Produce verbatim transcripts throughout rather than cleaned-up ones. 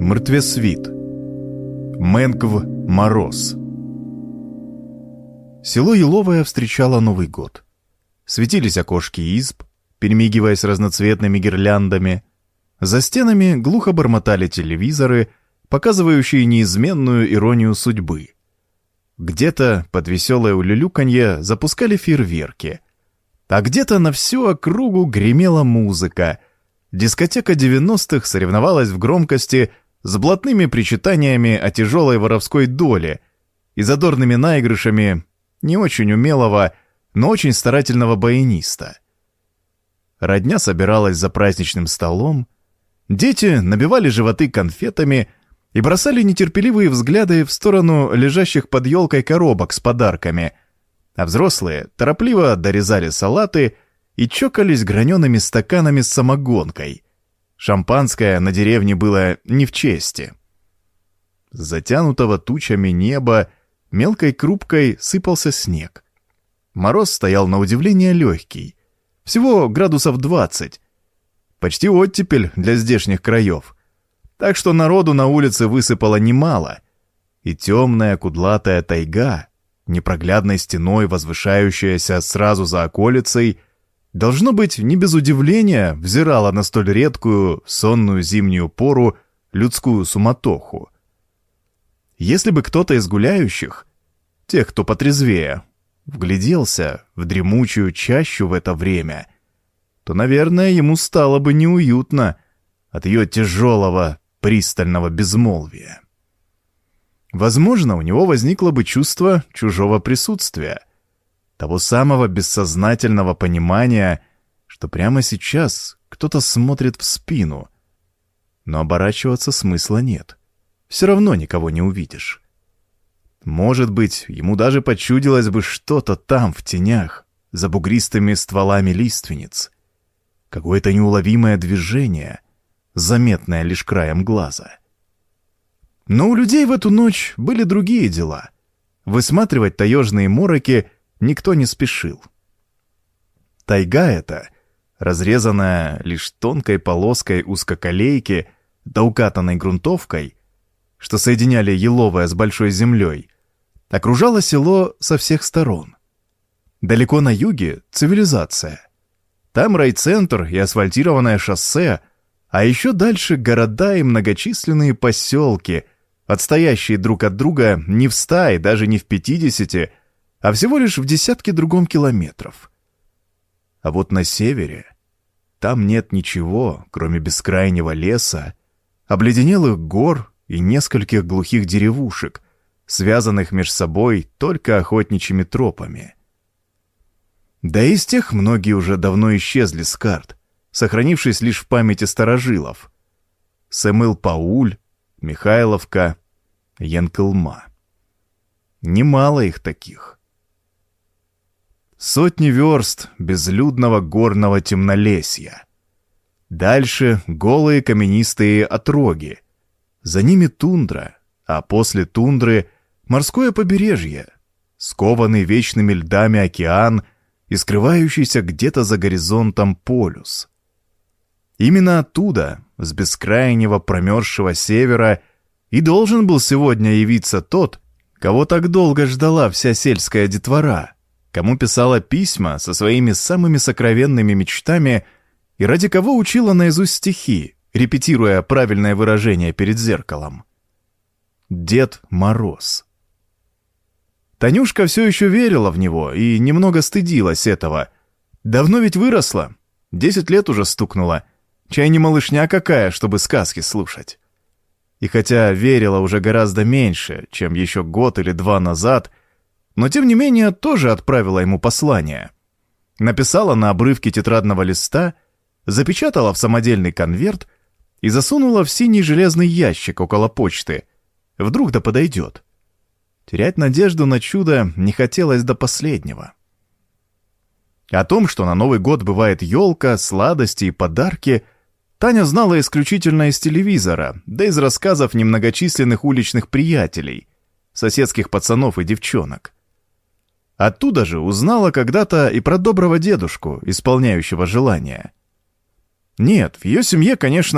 Мртвесвит. Мэнгв Мороз. Село Еловое встречало Новый год. Светились окошки изб, перемигиваясь разноцветными гирляндами. За стенами глухо бормотали телевизоры, показывающие неизменную иронию судьбы. Где-то под веселое улюлюканье запускали фейерверки, а где-то на всю округу гремела музыка. Дискотека девяностых соревновалась в громкости с блатными причитаниями о тяжелой воровской доле и задорными наигрышами не очень умелого, но очень старательного баяниста. Родня собиралась за праздничным столом, дети набивали животы конфетами и бросали нетерпеливые взгляды в сторону лежащих под елкой коробок с подарками, а взрослые торопливо дорезали салаты и чокались гранеными стаканами с самогонкой. Шампанское на деревне было не в чести. С затянутого тучами неба мелкой крупкой сыпался снег. Мороз стоял на удивление легкий, всего градусов двадцать. Почти оттепель для здешних краев. Так что народу на улице высыпало немало, и темная кудлатая тайга, непроглядной стеной возвышающаяся сразу за околицей, должно быть, не без удивления взирала на столь редкую, сонную зимнюю пору людскую суматоху. Если бы кто-то из гуляющих, тех, кто потрезвее, вгляделся в дремучую чащу в это время, то, наверное, ему стало бы неуютно от ее тяжелого, пристального безмолвия. Возможно, у него возникло бы чувство чужого присутствия, того самого бессознательного понимания, что прямо сейчас кто-то смотрит в спину. Но оборачиваться смысла нет. Все равно никого не увидишь. Может быть, ему даже почудилось бы что-то там, в тенях, за бугристыми стволами лиственниц. Какое-то неуловимое движение, заметное лишь краем глаза. Но у людей в эту ночь были другие дела. Высматривать таежные мороки никто не спешил. Тайга эта, разрезанная лишь тонкой полоской узкоколейки да укатанной грунтовкой, что соединяли Еловое с большой землей, окружала село со всех сторон. Далеко на юге цивилизация. Там райцентр и асфальтированное шоссе, а еще дальше города и многочисленные поселки, отстоящие друг от друга не в ста и даже не в пятидесяти, а всего лишь в десятке другом километров. А вот на севере там нет ничего, кроме бескрайнего леса, обледенелых гор и нескольких глухих деревушек, связанных меж собой только охотничьими тропами. Да и из тех многие уже давно исчезли с карт, сохранившись лишь в памяти старожилов. Сэмыл-Пауль, Михайловка, Янкылма. Немало их таких. Сотни верст безлюдного горного темнолесья. Дальше голые каменистые отроги. За ними тундра, а после тундры морское побережье, скованный вечными льдами океан и скрывающийся где-то за горизонтом полюс. Именно оттуда, с бескрайнего промерзшего севера, и должен был сегодня явиться тот, кого так долго ждала вся сельская детвора, кому писала письма со своими самыми сокровенными мечтами и ради кого учила наизусть стихи, репетируя правильное выражение перед зеркалом. Дед Мороз. Танюшка все еще верила в него и немного стыдилась этого. Давно ведь выросла, десять лет уже стукнула, чай не малышня какая, чтобы сказки слушать. И хотя верила уже гораздо меньше, чем еще год или два назад, но тем не менее тоже отправила ему послание. Написала на обрывке тетрадного листа, запечатала в самодельный конверт и засунула в синий железный ящик около почты. Вдруг да подойдет. Терять надежду на чудо не хотелось до последнего. О том, что на Новый год бывает елка, сладости и подарки, Таня знала исключительно из телевизора, да из рассказов немногочисленных уличных приятелей, соседских пацанов и девчонок. Оттуда же узнала когда-то и про доброго дедушку, исполняющего желания. Нет, в ее семье, конечно,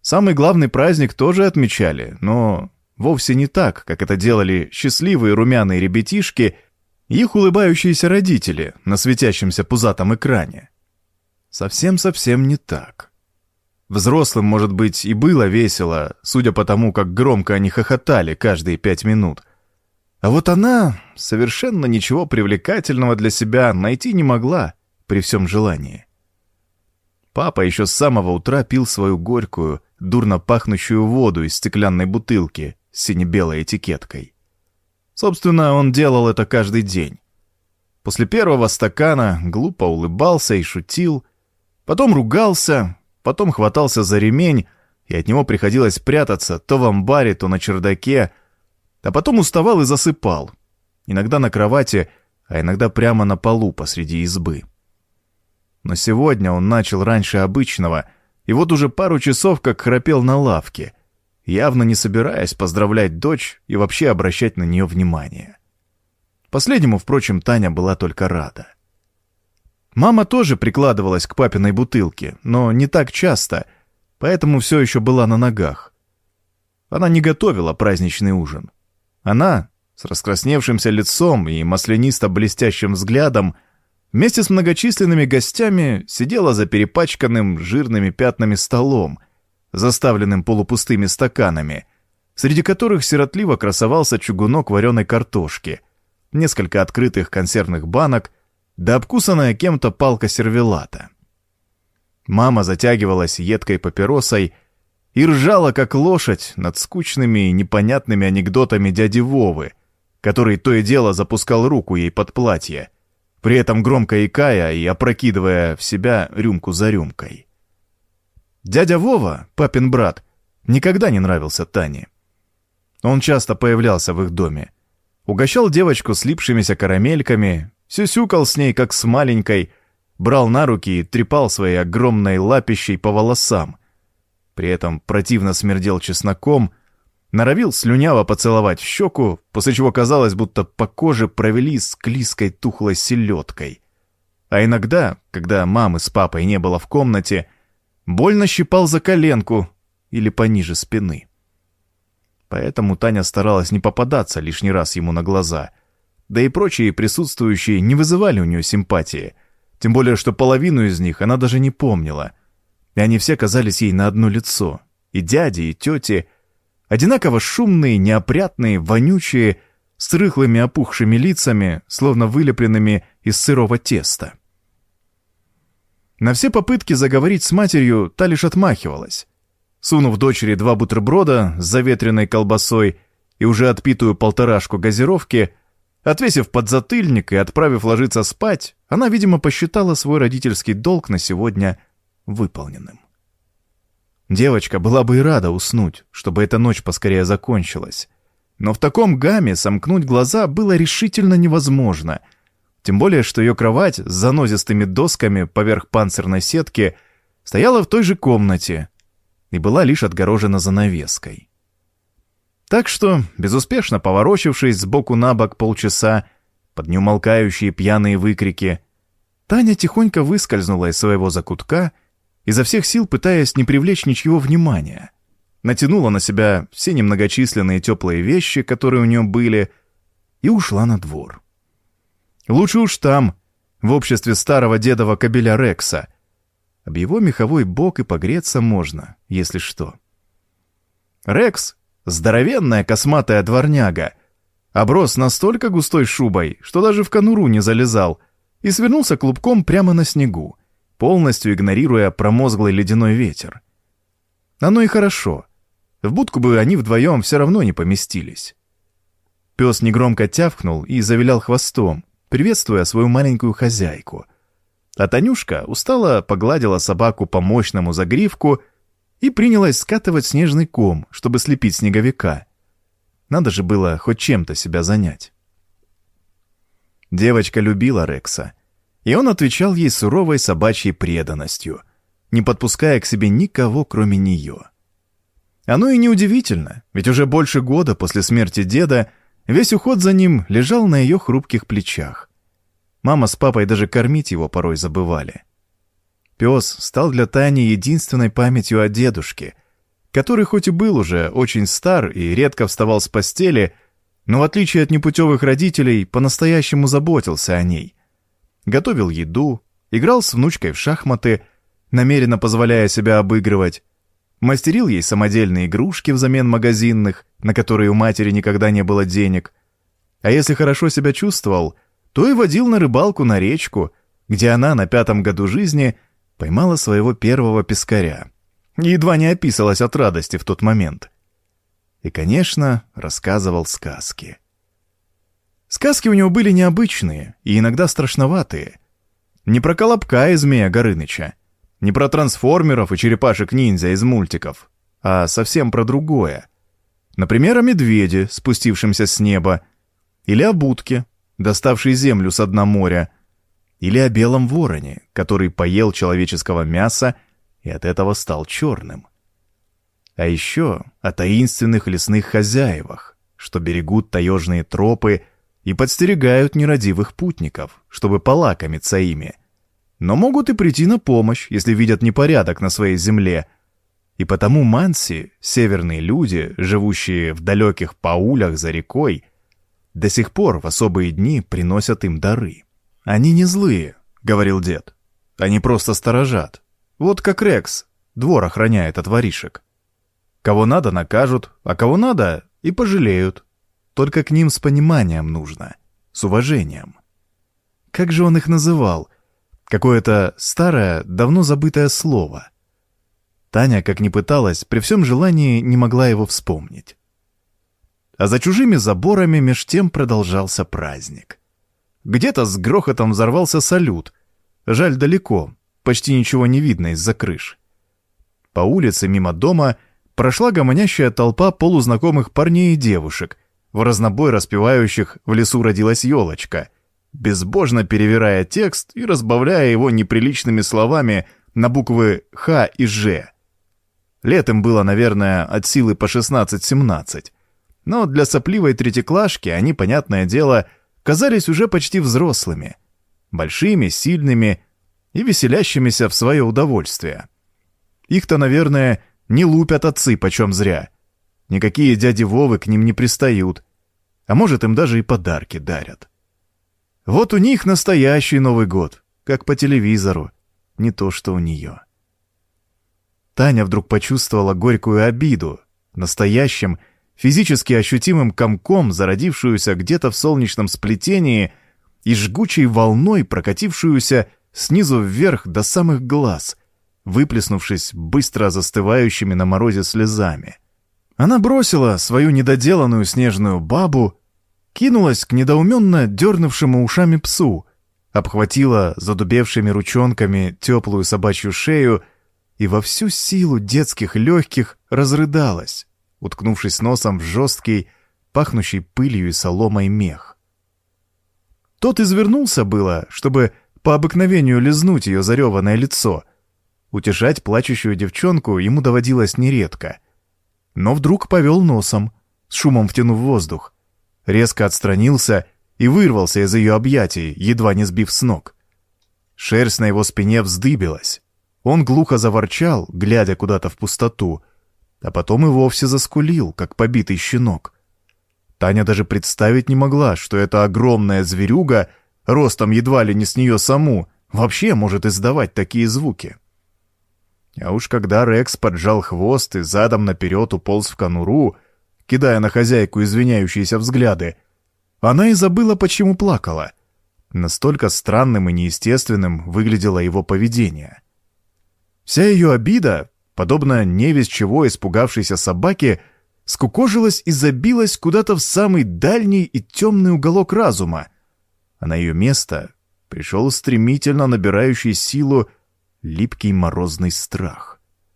Самый главный праздник тоже отмечали, но вовсе не так, как это делали счастливые румяные ребятишки и их улыбающиеся родители на светящемся пузатом экране. Совсем-совсем не так. Взрослым, может быть, и было весело, судя по тому, как громко они хохотали каждые пять минут. А вот она совершенно ничего привлекательного для себя найти не могла при всем желании. Папа еще с самого утра пил свою горькую, дурно пахнущую воду из стеклянной бутылки с сине-белой этикеткой. Собственно, он делал это каждый день. После первого стакана глупо улыбался и шутил, потом ругался, потом хватался за ремень, и от него приходилось прятаться то в амбаре, то на чердаке, а потом уставал и засыпал, иногда на кровати, а иногда прямо на полу посреди избы. Но сегодня он начал раньше обычного, и вот уже пару часов как храпел на лавке, явно не собираясь поздравлять дочь и вообще обращать на нее внимание. Последнему, впрочем, Таня была только рада. Мама тоже прикладывалась к папиной бутылке, но не так часто, поэтому все еще была на ногах. Она не готовила праздничный ужин. Она, с раскрасневшимся лицом и маслянисто-блестящим взглядом, вместе с многочисленными гостями сидела за перепачканным жирными пятнами столом, заставленным полупустыми стаканами, среди которых сиротливо красовался чугунок вареной картошки, несколько открытых консервных банок, да обкусанная кем-то палка сервелата. Мама затягивалась едкой папиросой и ржала, как лошадь, над скучными и непонятными анекдотами дяди Вовы, который то и дело запускал руку ей под платье, при этом громко икая и опрокидывая в себя рюмку за рюмкой. Дядя Вова, папин брат, никогда не нравился Тане. Он часто появлялся в их доме, угощал девочку слипшимися карамельками, сюсюкал с ней, как с маленькой, брал на руки и трепал своей огромной лапищей по волосам, при этом противно смердел чесноком, норовил слюняво поцеловать в щеку, после чего казалось, будто по коже провели склизкой тухлой селедкой. А иногда, когда мамы с папой не было в комнате, больно щипал за коленку или пониже спины. Поэтому Таня старалась не попадаться лишний раз ему на глаза, да и прочие присутствующие не вызывали у нее симпатии, тем более что половину из них она даже не помнила, и они все казались ей на одно лицо, и дяди, и тети, одинаково шумные, неопрятные, вонючие, с рыхлыми опухшими лицами, словно вылепленными из сырого теста. На все попытки заговорить с матерью та лишь отмахивалась. Сунув дочери два бутерброда с заветренной колбасой и уже отпитую полторашку газировки, отвесив подзатыльник и отправив ложиться спать, она, видимо, посчитала свой родительский долг на сегодня выполненным. Девочка была бы и рада уснуть, чтобы эта ночь поскорее закончилась. Но в таком гамме сомкнуть глаза было решительно невозможно, тем более что ее кровать с занозистыми досками поверх панцирной сетки стояла в той же комнате и была лишь отгорожена занавеской. Так что, безуспешно поворочившись сбоку на бок полчаса под неумолкающие пьяные выкрики, Таня тихонько выскользнула из своего закутка, изо всех сил пытаясь не привлечь ничьего внимания, натянула на себя все немногочисленные теплые вещи, которые у нее были, и ушла на двор. Лучше уж там, в обществе старого дедова кобеля Рекса. Об его меховой бок и погреться можно, если что. Рекс, здоровенная косматая дворняга, оброс настолько густой шубой, что даже в конуру не залезал, и свернулся клубком прямо на снегу, полностью игнорируя промозглый ледяной ветер. Оно и хорошо. В будку бы они вдвоем все равно не поместились. Пес негромко тявкнул и завилял хвостом, приветствуя свою маленькую хозяйку. А Танюшка устало погладила собаку по мощному загривку и принялась скатывать снежный ком, чтобы слепить снеговика. Надо же было хоть чем-то себя занять. Девочка любила Рекса, и он отвечал ей суровой собачьей преданностью, не подпуская к себе никого, кроме нее. Оно и неудивительно, ведь уже больше года после смерти деда весь уход за ним лежал на ее хрупких плечах. Мама с папой даже кормить его порой забывали. Пес стал для Тани единственной памятью о дедушке, который хоть и был уже очень стар и редко вставал с постели, но в отличие от непутевых родителей, по-настоящему заботился о ней. Готовил еду, играл с внучкой в шахматы, намеренно позволяя себя обыгрывать, мастерил ей самодельные игрушки взамен магазинных, на которые у матери никогда не было денег, а если хорошо себя чувствовал, то и водил на рыбалку на речку, где она на пятом году жизни поймала своего первого пескаря. Едва не описалась от радости в тот момент. И, конечно, рассказывал сказки. Сказки у него были необычные и иногда страшноватые. Не про Колобка и Змея Горыныча, не про трансформеров и черепашек-ниндзя из мультиков, а совсем про другое. Например, о медведе, спустившемся с неба, или о будке, доставшей землю со дна моря, или о белом вороне, который поел человеческого мяса и от этого стал черным. А еще о таинственных лесных хозяевах, что берегут таежные тропы и подстерегают нерадивых путников, чтобы полакомиться ими, но могут и прийти на помощь, если видят непорядок на своей земле. И потому манси, северные люди, живущие в далеких паулях за рекой, до сих пор в особые дни приносят им дары. «Они не злые», — говорил дед. «Они просто сторожат. Вот как Рекс, двор охраняет от воришек. Кого надо, накажут, а кого надо, и пожалеют. Только к ним с пониманием нужно, с уважением». Как же он их называл? Какое-то старое, давно забытое слово. Таня, как ни пыталась, при всем желании не могла его вспомнить. А за чужими заборами меж тем продолжался праздник. Где-то с грохотом взорвался салют. Жаль, далеко, почти ничего не видно из-за крыш. По улице мимо дома прошла гомонящая толпа полузнакомых парней и девушек, в разнобой распевающих «В лесу родилась елочка», безбожно перевирая текст и разбавляя его неприличными словами на буквы «Х» и «Ж». Лет им было, наверное, от силы по шестнадцать-семнадцать, но для сопливой третьеклашки они, понятное дело, казались уже почти взрослыми, большими, сильными и веселящимися в свое удовольствие. Их-то, наверное, не лупят отцы почем зря. Никакие дяди Вовы к ним не пристают, а может, им даже и подарки дарят. Вот у них настоящий Новый год, как по телевизору, не то что у нее. Таня вдруг почувствовала горькую обиду, настоящим, физически ощутимым комком, зародившуюся где-то в солнечном сплетении и жгучей волной, прокатившуюся снизу вверх до самых глаз, выплеснувшись быстро застывающими на морозе слезами. Она бросила свою недоделанную снежную бабу, кинулась к недоуменно дернувшему ушами псу, обхватила задубевшими ручонками теплую собачью шею и во всю силу детских легких разрыдалась, уткнувшись носом в жесткий, пахнущий пылью и соломой мех. Тот извернулся было, чтобы по обыкновению лизнуть ее зареванное лицо. Утешать плачущую девчонку ему доводилось нередко. Но вдруг повел носом, с шумом втянув воздух, резко отстранился и вырвался из ее объятий, едва не сбив с ног. Шерсть на его спине вздыбилась. Он глухо заворчал, глядя куда-то в пустоту, а потом и вовсе заскулил, как побитый щенок. Таня даже представить не могла, что эта огромная зверюга, ростом едва ли не с нее саму, вообще может издавать такие звуки. А уж когда Рекс поджал хвост и задом наперед уполз в конуру, кидая на хозяйку извиняющиеся взгляды, она и забыла, почему плакала. Настолько странным и неестественным выглядело его поведение. Вся ее обида, подобно невесть чего испугавшейся собаке, скукожилась и забилась куда-то в самый дальний и темный уголок разума, а на ее место пришел стремительно набирающий силу липкий морозный страх.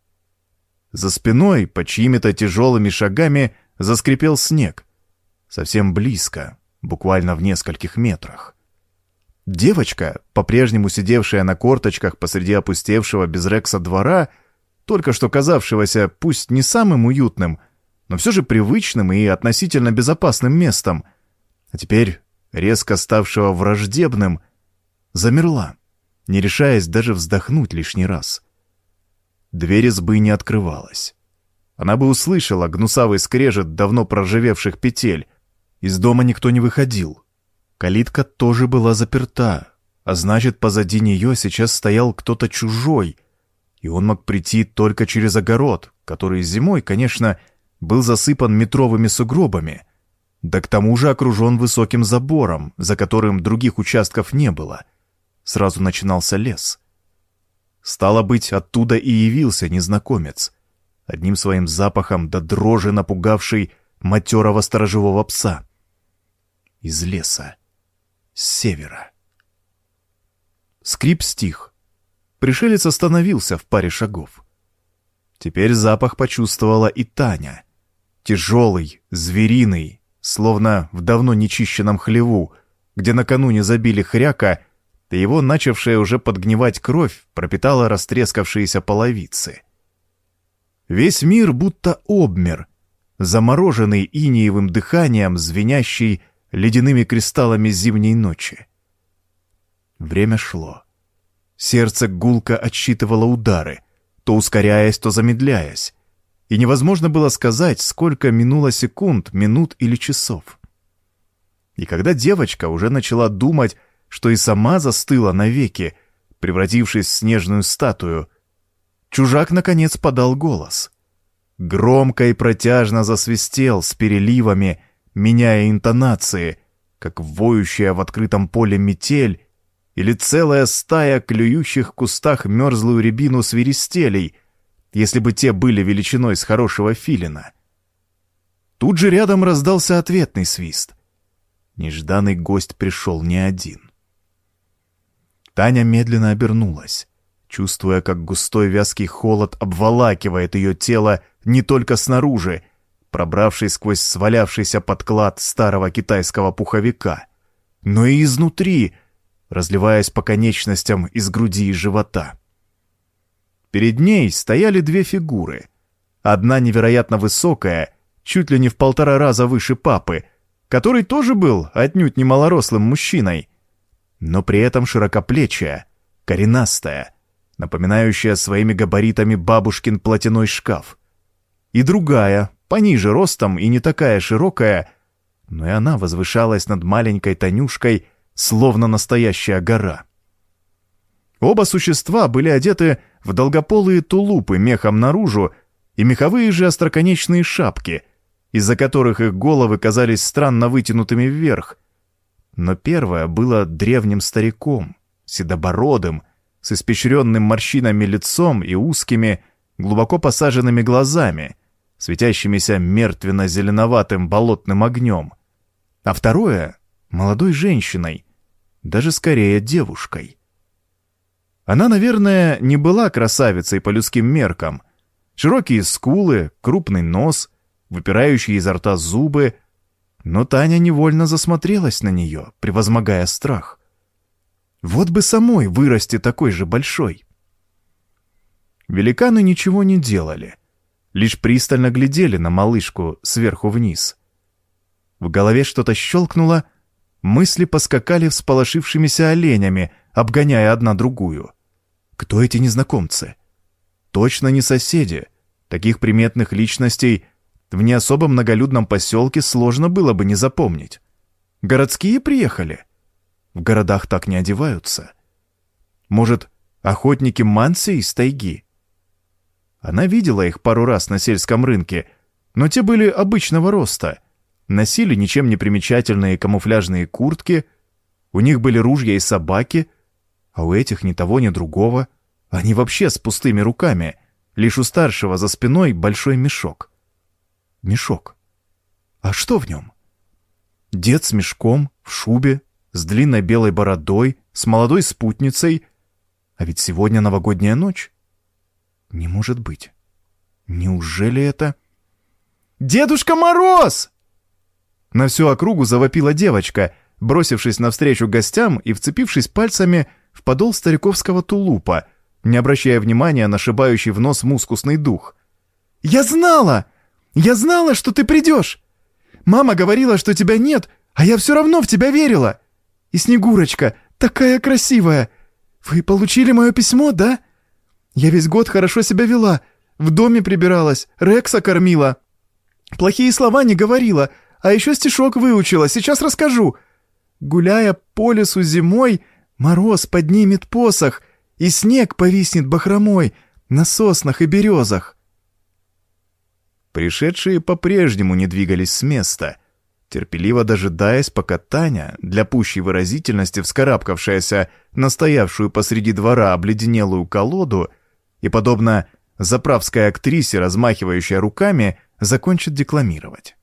За спиной, по чьими-то тяжелыми шагами, заскрипел снег. Совсем близко, буквально в нескольких метрах. Девочка, по-прежнему сидевшая на корточках посреди опустевшего без Рекса двора, только что казавшегося пусть не самым уютным, но все же привычным и относительно безопасным местом, а теперь резко ставшего враждебным, замерла, не решаясь даже вздохнуть лишний раз. Дверь избы не открывалась. она бы услышала гнусавый скрежет давно проржавевших петель. Из дома никто не выходил. Калитка тоже была заперта, а значит, позади нее сейчас стоял кто-то чужой, и он мог прийти только через огород, который зимой, конечно, был засыпан метровыми сугробами, да к тому же окружен высоким забором, за которым других участков не было. Сразу начинался лес. Стало быть, оттуда и явился незнакомец, одним своим запахом до дрожи напугавший матерого сторожевого пса. Из леса, с севера. Скрип стих. Пришелец остановился в паре шагов. Теперь запах почувствовала и Таня. Тяжелый, звериный, словно в давно нечищенном хлеву, где накануне забили хряка, и его начавшая уже подгнивать кровь пропитала растрескавшиеся половицы. Весь мир будто обмер, замороженный инеевым дыханием, звенящий ледяными кристаллами зимней ночи. Время шло. Сердце гулко отсчитывало удары, то ускоряясь, то замедляясь, и невозможно было сказать, сколько минуло секунд, минут или часов. И когда девочка уже начала думать, что и сама застыла навеки, превратившись в снежную статую, чужак наконец подал голос. Громко и протяжно засвистел с переливами, меняя интонации, как воющая в открытом поле метель или целая стая клюющих в кустах мерзлую рябину свиристелей, если бы те были величиной с хорошего филина. Тут же рядом раздался ответный свист. Нежданный гость пришел не один. Таня медленно обернулась, чувствуя, как густой вязкий холод обволакивает ее тело не только снаружи, пробравшись сквозь свалявшийся подклад старого китайского пуховика, но и изнутри, разливаясь по конечностям из груди и живота. Перед ней стояли две фигуры. Одна невероятно высокая, чуть ли не в полтора раза выше папы, который тоже был отнюдь не малорослым мужчиной, но при этом широкоплечая, коренастая, напоминающая своими габаритами бабушкин платяной шкаф. И другая, пониже ростом и не такая широкая, но и она возвышалась над маленькой Танюшкой, словно настоящая гора. Оба существа были одеты в долгополые тулупы мехом наружу и меховые же остроконечные шапки, из-за которых их головы казались странно вытянутыми вверх. Но первое было древним стариком, седобородым, с испещренным морщинами лицом и узкими, глубоко посаженными глазами, светящимися мертвенно-зеленоватым болотным огнем. А второе — молодой женщиной, даже скорее девушкой. Она, наверное, не была красавицей по людским меркам. Широкие скулы, крупный нос, выпирающие изо рта зубы. Но Таня невольно засмотрелась на нее, превозмогая страх. Вот бы самой вырасти такой же большой. Великаны ничего не делали, лишь пристально глядели на малышку сверху вниз. В голове что-то щелкнуло, мысли поскакали всполошившимися оленями, обгоняя одна другую. Кто эти незнакомцы? Точно не соседи. Таких приметных личностей в не особо многолюдном поселке сложно было бы не запомнить. Городские приехали? В городах так не одеваются. Может, охотники манси из тайги? Она видела их пару раз на сельском рынке, но те были обычного роста, носили ничем не примечательные камуфляжные куртки, у них были ружья и собаки, а у этих ни того, ни другого. Они вообще с пустыми руками, лишь у старшего за спиной большой мешок. Мешок. А что в нем? Дед с мешком, в шубе, с длинной белой бородой, с молодой спутницей. А ведь сегодня новогодняя ночь. Не может быть. Неужели это... «Дедушка Мороз!» На всю округу завопила девочка, бросившись навстречу гостям и вцепившись пальцами в подол стариковского тулупа, не обращая внимания на шибающий в нос мускусный дух. «Я знала! Я знала, что ты придешь! Мама говорила, что тебя нет, а я все равно в тебя верила! И Снегурочка, такая красивая! Вы получили мое письмо, да? Я весь год хорошо себя вела, В доме прибиралась, Рекса кормила. Плохие слова не говорила, а еще стишок выучила, сейчас расскажу. Гуляя по лесу зимой, мороз поднимет посох, и снег повиснет бахромой на соснах и березах. Пришедшие по-прежнему не двигались с места, терпеливо дожидаясь, пока Таня, для пущей выразительности вскарабкавшаяся на стоявшую посреди двора обледенелую колоду и, подобно заправской актрисе, размахивающей руками, закончит декламировать.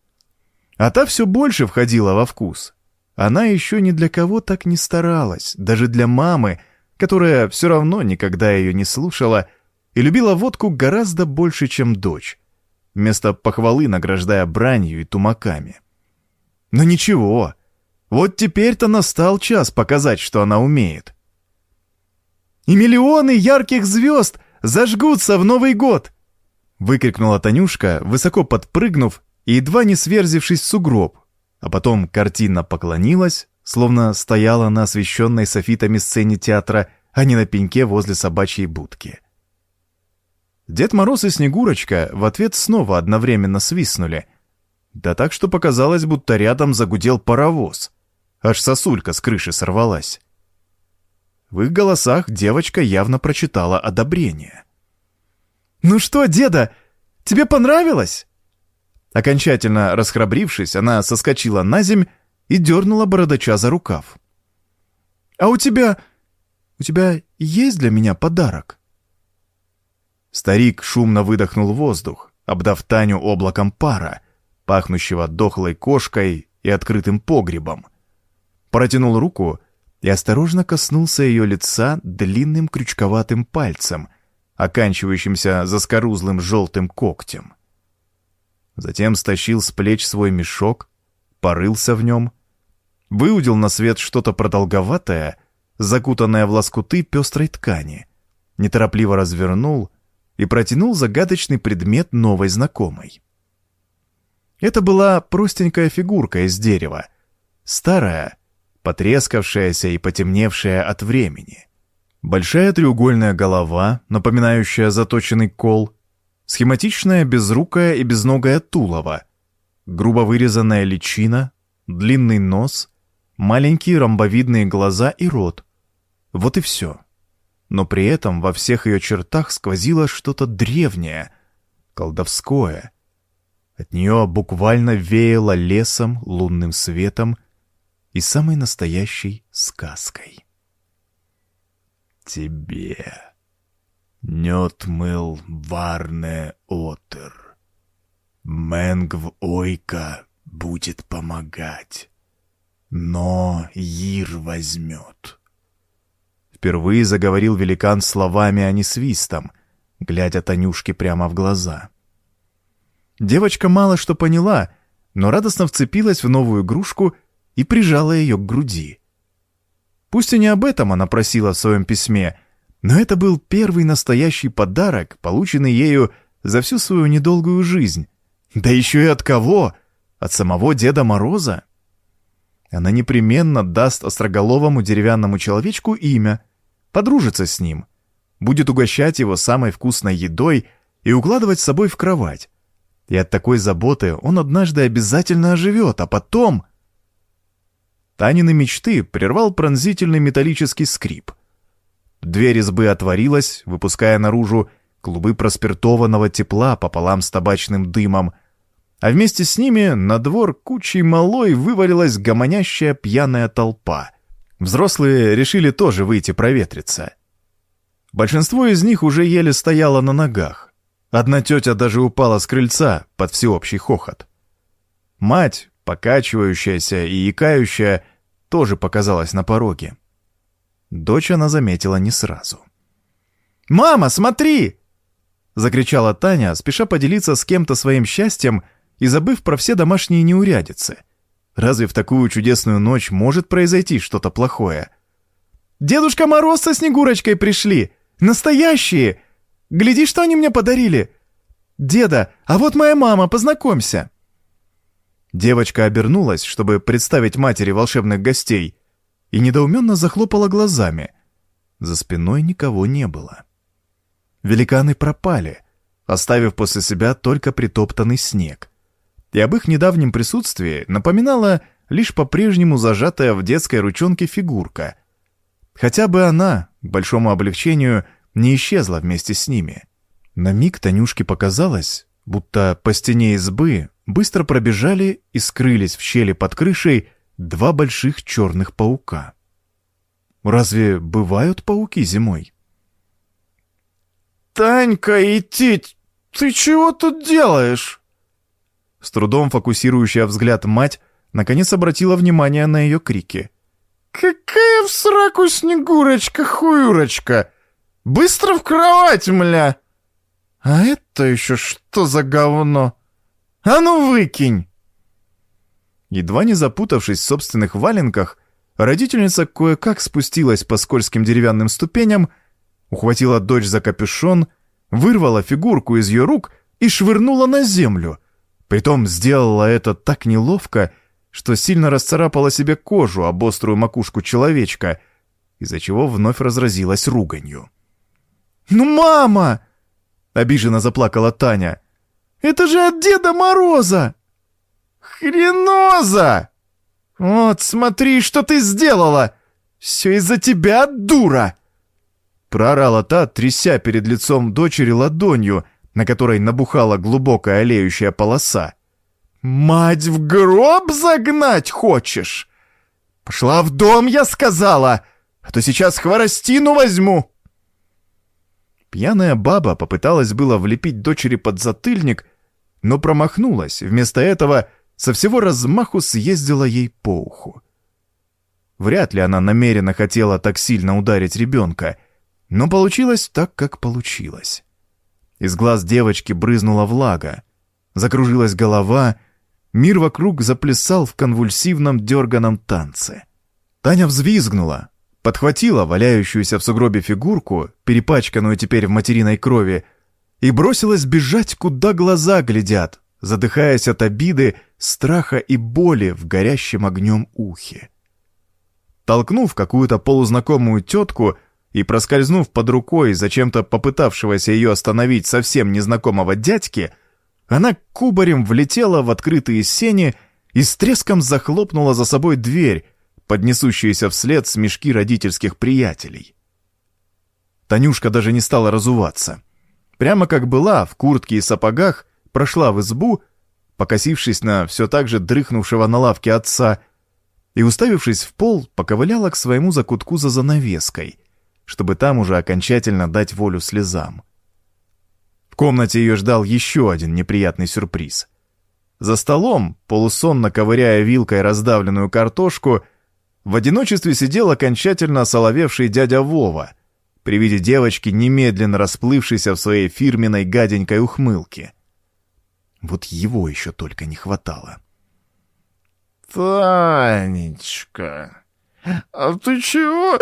А та все больше входила во вкус. Она еще ни для кого так не старалась, даже для мамы, которая все равно никогда ее не слушала и любила водку гораздо больше, чем дочь, вместо похвалы награждая бранью и тумаками. Но ничего, вот теперь-то настал час показать, что она умеет. «И миллионы ярких звезд зажгутся в Новый год!» выкрикнула Танюшка, высоко подпрыгнув и едва не сверзившись в сугроб, а потом картинно поклонилась, словно стояла на освещенной софитами сцене театра, а не на пеньке возле собачьей будки. Дед Мороз и Снегурочка в ответ снова одновременно свистнули, да так, что показалось, будто рядом загудел паровоз, аж сосулька с крыши сорвалась. В их голосах девочка явно прочитала одобрение. «Ну что, деда, тебе понравилось?» Окончательно расхрабрившись, она соскочила на земь и дернула бородача за рукав. «А у тебя... у тебя есть для меня подарок?» Старик шумно выдохнул воздух, обдав Таню облаком пара, пахнущего дохлой кошкой и открытым погребом. Протянул руку и осторожно коснулся ее лица длинным крючковатым пальцем, оканчивающимся заскорузлым желтым когтем. Затем стащил с плеч свой мешок, порылся в нем, выудил на свет что-то продолговатое, закутанное в лоскуты пестрой ткани, неторопливо развернул и протянул загадочный предмет новой знакомой. Это была простенькая фигурка из дерева, старая, потрескавшаяся и потемневшая от времени. Большая треугольная голова, напоминающая заточенный кол, схематичное безрукое и безногое тулово, грубо вырезанная личина, длинный нос, маленькие ромбовидные глаза и рот. Вот и все. Но при этом во всех ее чертах сквозило что-то древнее, колдовское. От нее буквально веяло лесом, лунным светом и самой настоящей сказкой. «Тебе нетмыл варне отыр. Мэнгв ойка будет помогать, но Йир возьмет». Впервые заговорил великан словами, а не свистом, глядя Танюшке прямо в глаза. Девочка мало что поняла, но радостно вцепилась в новую игрушку и прижала ее к груди. Пусть и не об этом она просила в своем письме, но это был первый настоящий подарок, полученный ею за всю свою недолгую жизнь. Да еще и от кого? От самого Деда Мороза. Она непременно даст остроголовому деревянному человечку имя, подружится с ним, будет угощать его самой вкусной едой и укладывать с собой в кровать. И от такой заботы он однажды обязательно оживет, а потом... Танины мечты прервал пронзительный металлический скрип. Дверь избы отворилась, выпуская наружу клубы проспиртованного тепла пополам с табачным дымом, а вместе с ними на двор кучей малой вывалилась гомонящая пьяная толпа. Взрослые решили тоже выйти проветриться. Большинство из них уже еле стояло на ногах. Одна тетя даже упала с крыльца под всеобщий хохот. Мать, покачивающаяся и икающая, тоже показалась на пороге. Дочь она заметила не сразу. «Мама, смотри!» — закричала Таня, спеша поделиться с кем-то своим счастьем и забыв про все домашние неурядицы. Разве в такую чудесную ночь может произойти что-то плохое? «Дедушка Мороз со Снегурочкой пришли! Настоящие! Гляди, что они мне подарили! Деда, а вот моя мама, познакомься!» Девочка обернулась, чтобы представить матери волшебных гостей, и недоуменно захлопала глазами. За спиной никого не было. Великаны пропали, оставив после себя только притоптанный снег. И об их недавнем присутствии напоминала лишь по-прежнему зажатая в детской ручонке фигурка. Хотя бы она, к большому облегчению, не исчезла вместе с ними. На миг Танюшке показалось, будто по стене избы быстро пробежали и скрылись в щели под крышей два больших черных паука. Разве бывают пауки зимой? «Танька, идти! Ты чего тут делаешь?» С трудом фокусирующая взгляд мать наконец обратила внимание на ее крики. «Какая в сраку Снегурочка-хуюрочка! Быстро в кровать, мля! А это еще что за говно? А ну выкинь!» Едва не запутавшись в собственных валенках, родительница кое-как спустилась по скользким деревянным ступеням, ухватила дочь за капюшон, вырвала фигурку из ее рук и швырнула на землю. Притом сделала это так неловко, что сильно расцарапала себе кожу об острую макушку человечка, из-за чего вновь разразилась руганью. «Ну, мама!» — обиженно заплакала Таня. «Это же от Деда Мороза!» «Хреноза! Вот смотри, что ты сделала! Все из-за тебя, дура!» Проорала та, тряся перед лицом дочери ладонью, на которой набухала глубокая олеющая полоса. «Мать в гроб загнать хочешь? Пошла в дом, я сказала, а то сейчас хворостину возьму!» Пьяная баба попыталась было влепить дочери подзатыльник, но промахнулась, вместо этого со всего размаху съездила ей по уху. Вряд ли она намеренно хотела так сильно ударить ребенка, но получилось так, как получилось. Из глаз девочки брызнула влага, закружилась голова, мир вокруг заплясал в конвульсивном дерганом танце. Таня взвизгнула, подхватила валяющуюся в сугробе фигурку, перепачканную теперь в материной крови, и бросилась бежать, куда глаза глядят, задыхаясь от обиды, страха и боли в горящем огнем ухе. Толкнув какую-то полузнакомую тетку и проскользнув под рукой зачем-то попытавшегося ее остановить совсем незнакомого дядьки, она кубарем влетела в открытые сени и с треском захлопнула за собой дверь, поднесущуюся вслед смешки родительских приятелей. Танюшка даже не стала разуваться. Прямо как была, в куртке и сапогах, прошла в избу, покосившись на все так же дрыхнувшего на лавке отца, и, уставившись в пол, поковыляла к своему закутку за занавеской, чтобы там уже окончательно дать волю слезам. В комнате ее ждал еще один неприятный сюрприз. За столом, полусонно ковыряя вилкой раздавленную картошку, в одиночестве сидел окончательно осоловевший дядя Вова, при виде девочки, немедленно расплывшейся в своей фирменной гаденькой ухмылке. Вот его еще только не хватало. «Танечка, а ты чего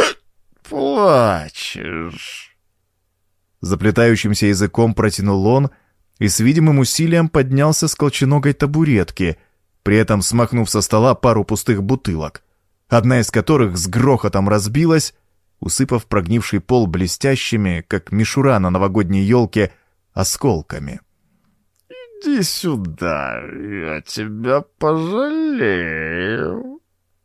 плачешь?» Заплетающимся языком протянул он и с видимым усилием поднялся с колченогой табуретки, при этом смахнув со стола пару пустых бутылок, одна из которых с грохотом разбилась, усыпав прогнивший пол блестящими, как мишура на новогодней елке, осколками. «Иди сюда, я тебя пожалею».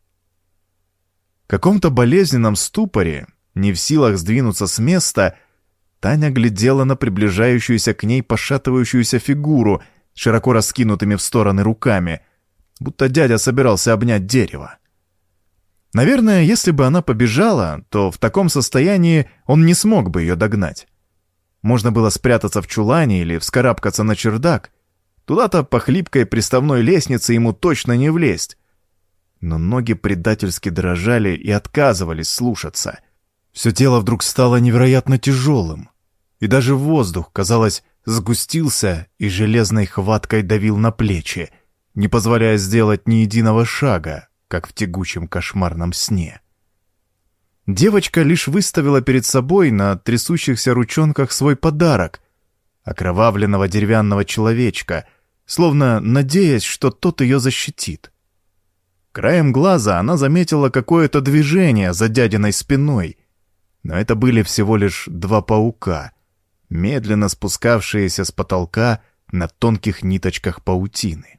В каком-то болезненном ступоре, не в силах сдвинуться с места, Таня глядела на приближающуюся к ней пошатывающуюся фигуру, широко раскинутыми в стороны руками, будто дядя собирался обнять дерево. Наверное, если бы она побежала, то в таком состоянии он не смог бы ее догнать. Можно было спрятаться в чулане или вскарабкаться на чердак. Туда-то по хлипкой приставной лестнице ему точно не влезть. Но ноги предательски дрожали и отказывались слушаться. Все тело вдруг стало невероятно тяжелым, и даже воздух, казалось, сгустился и железной хваткой давил на плечи, не позволяя сделать ни единого шага, как в тягучем кошмарном сне. Девочка лишь выставила перед собой на трясущихся ручонках свой подарок — окровавленного деревянного человечка, словно надеясь, что тот ее защитит. Краем глаза она заметила какое-то движение за дядиной спиной, но это были всего лишь два паука, медленно спускавшиеся с потолка на тонких ниточках паутины.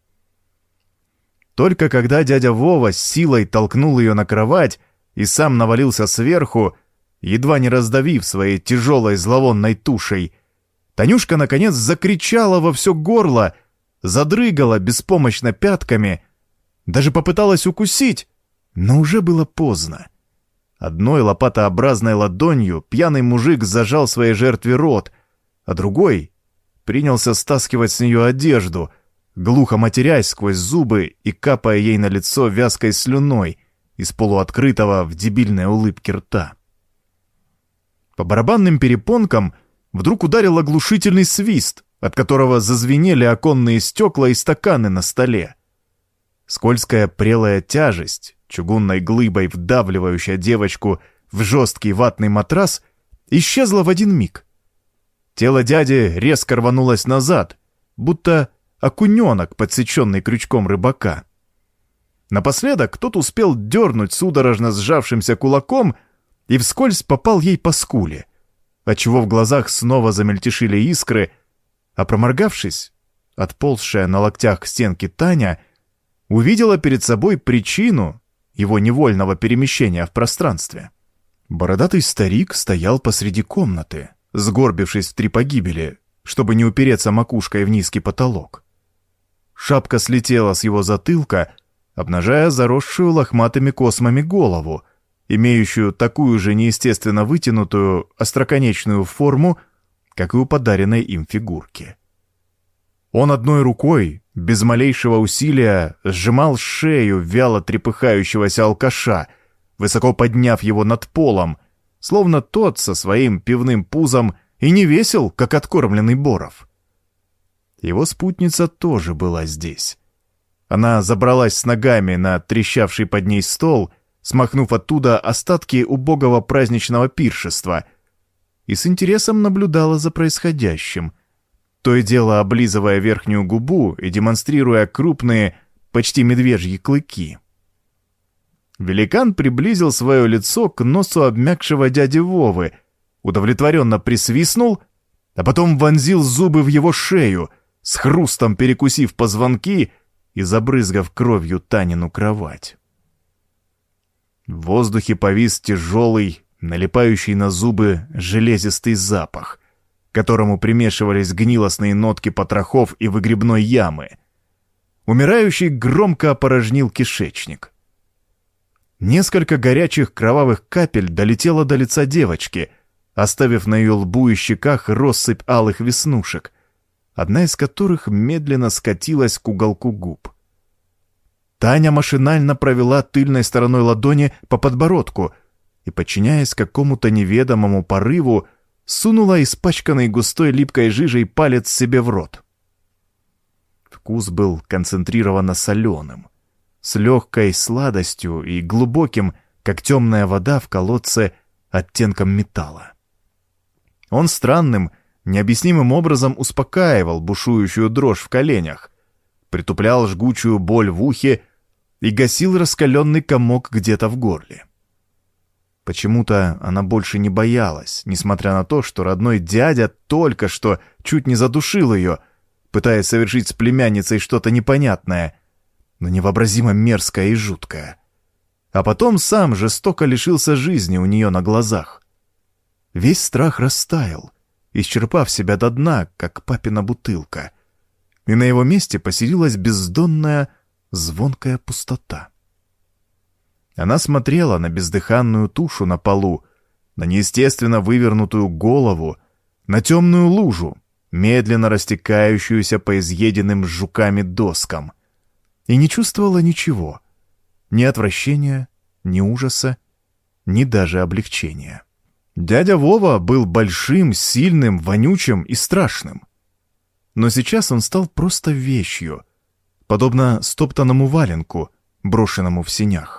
Только когда дядя Вова с силой толкнул ее на кровать и сам навалился сверху, едва не раздавив своей тяжелой зловонной тушей, Танюшка наконец закричала во все горло, задрыгала беспомощно пятками, даже попыталась укусить, но уже было поздно. Одной лопатообразной ладонью пьяный мужик зажал своей жертве рот, а другой принялся стаскивать с нее одежду, глухо матерясь сквозь зубы и капая ей на лицо вязкой слюной из полуоткрытого в дебильной улыбке рта. По барабанным перепонкам вдруг ударил оглушительный свист, от которого зазвенели оконные стекла и стаканы на столе. Скользкая прелая тяжесть, чугунной глыбой вдавливающая девочку в жесткий ватный матрас, исчезла в один миг. Тело дяди резко рванулось назад, будто окуненок, подсеченный крючком рыбака. Напоследок тот успел дернуть судорожно сжавшимся кулаком и вскользь попал ей по скуле, отчего в глазах снова замельтешили искры, а проморгавшись, отползшая на локтях к стенке Таня увидела перед собой причину его невольного перемещения в пространстве. Бородатый старик стоял посреди комнаты, сгорбившись в три погибели, чтобы не упереться макушкой в низкий потолок. Шапка слетела с его затылка, обнажая заросшую лохматыми космами голову, имеющую такую же неестественно вытянутую остроконечную форму, как и у подаренной им фигурки. Он одной рукой, без малейшего усилия, сжимал шею вяло трепыхающегося алкаша, высоко подняв его над полом, словно тот со своим пивным пузом и не весел, как откормленный Боров. Его спутница тоже была здесь. Она забралась с ногами на трещавший под ней стол, смахнув оттуда остатки убогого праздничного пиршества, и с интересом наблюдала за происходящим, то и дело облизывая верхнюю губу и демонстрируя крупные, почти медвежьи клыки. Великан приблизил свое лицо к носу обмякшего дяди Вовы, удовлетворенно присвистнул, а потом вонзил зубы в его шею, с хрустом перекусив позвонки и забрызгав кровью Танину кровать. В воздухе повис тяжелый, налипающий на зубы железистый запах, к которому примешивались гнилостные нотки потрохов и выгребной ямы. Умирающий громко опорожнил кишечник. Несколько горячих кровавых капель долетело до лица девочки, оставив на ее лбу и щеках россыпь алых веснушек, одна из которых медленно скатилась к уголку губ. Таня машинально провела тыльной стороной ладони по подбородку и, подчиняясь какому-то неведомому порыву, сунула испачканный густой липкой жижей палец себе в рот. Вкус был концентрированно соленым, с легкой сладостью и глубоким, как темная вода в колодце, оттенком металла. Он странным, необъяснимым образом успокаивал бушующую дрожь в коленях, притуплял жгучую боль в ухе и гасил раскаленный комок где-то в горле. Почему-то она больше не боялась, несмотря на то, что родной дядя только что чуть не задушил ее, пытаясь совершить с племянницей что-то непонятное, но невообразимо мерзкое и жуткое. А потом сам жестоко лишился жизни у нее на глазах. Весь страх растаял, исчерпав себя до дна, как папина бутылка, и на его месте поселилась бездонная, звонкая пустота. Она смотрела на бездыханную тушу на полу, на неестественно вывернутую голову, на темную лужу, медленно растекающуюся по изъеденным жуками доскам, и не чувствовала ничего, ни отвращения, ни ужаса, ни даже облегчения. Дядя Вова был большим, сильным, вонючим и страшным. Но сейчас он стал просто вещью, подобно стоптанному валенку, брошенному в сенях.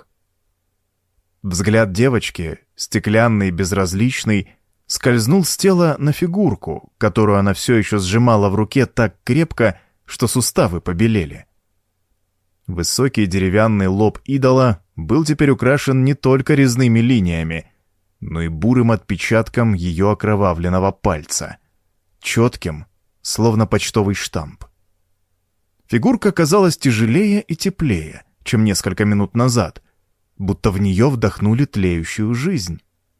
Взгляд девочки, стеклянный и безразличный, скользнул с тела на фигурку, которую она все еще сжимала в руке так крепко, что суставы побелели. Высокий деревянный лоб идола был теперь украшен не только резными линиями, но и бурым отпечатком ее окровавленного пальца, четким, словно почтовый штамп. Фигурка казалась тяжелее и теплее, чем несколько минут назад, будто в нее вдохнули тлеющую жизнь.